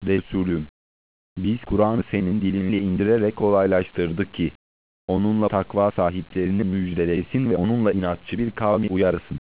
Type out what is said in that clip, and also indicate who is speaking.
Speaker 1: Resulüm, biz Kur'an'ı senin dilinle indirerek kolaylaştırdık ki, onunla takva sahiplerini müjdelesin ve onunla inatçı bir kavmi uyarasın.